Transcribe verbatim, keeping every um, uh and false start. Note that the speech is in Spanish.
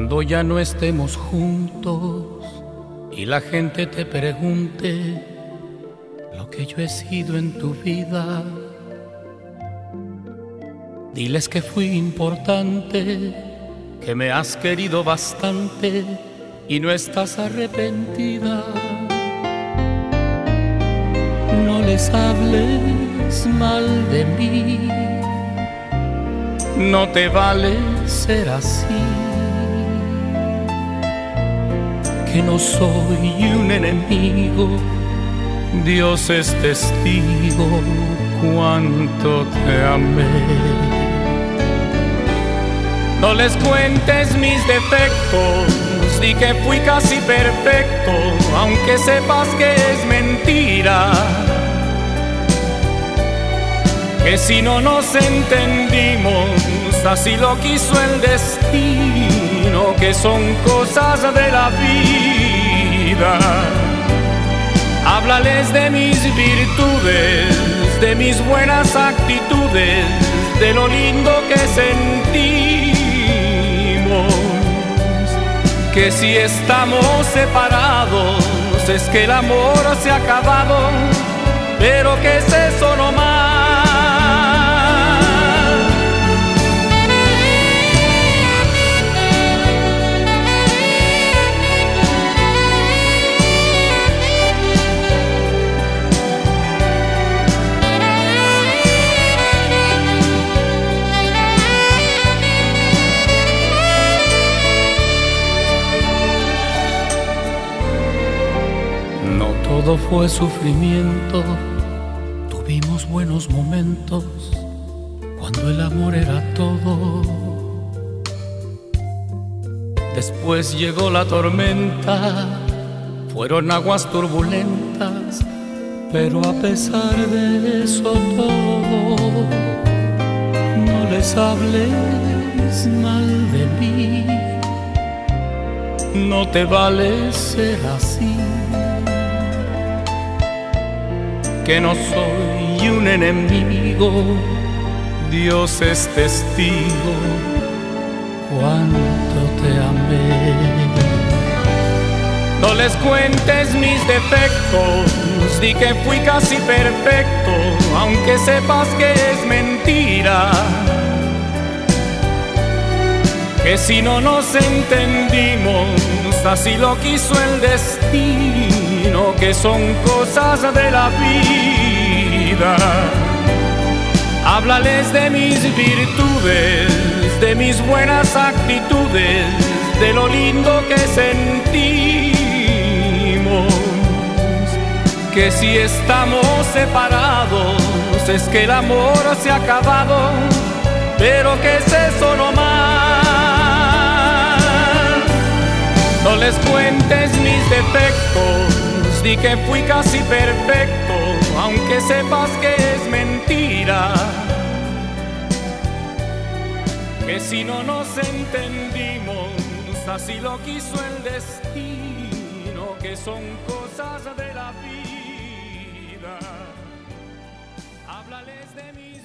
Cuando ya no estemos juntos y la gente te pregunte lo que yo he sido en tu vida, diles que fui importante, que me has querido bastante y no estás arrepentida. No les hables mal de mí, no te vale ser así, que no soy un enemigo, Dios es testigo cuánto te amé. No les cuentes mis defectos, di que fui casi perfecto, aunque sepas que es mentira, que si no nos entendimos, así lo quiso el destino, que son cosas de la vida. Háblales de mis virtudes, de mis buenas actitudes, de lo lindo que sentimos, que si estamos separados es que el amor se ha acabado, pero que es eso nomás. Todo fue sufrimiento, tuvimos buenos momentos cuando el amor era todo. Después llegó la tormenta, fueron aguas turbulentas, pero a pesar de eso todo, no les hables mal de mí, no te vale ser así, que no soy un enemigo, Dios es testigo cuánto te amé. No les cuentes mis defectos, di que fui casi perfecto, aunque sepas que es mentira, que si no nos entendimos, así lo quiso el destino, que son cosas de la vida. Háblales de mis virtudes, de mis buenas actitudes, de lo lindo que sentimos, que si estamos separados es que el amor se ha acabado, pero que es eso nomás. No les cuentes mis defectos, di que fui casi perfecto, aunque sepas que es mentira, que si no nos entendimos, así lo quiso el destino, que son cosas de la vida. Háblales de mí.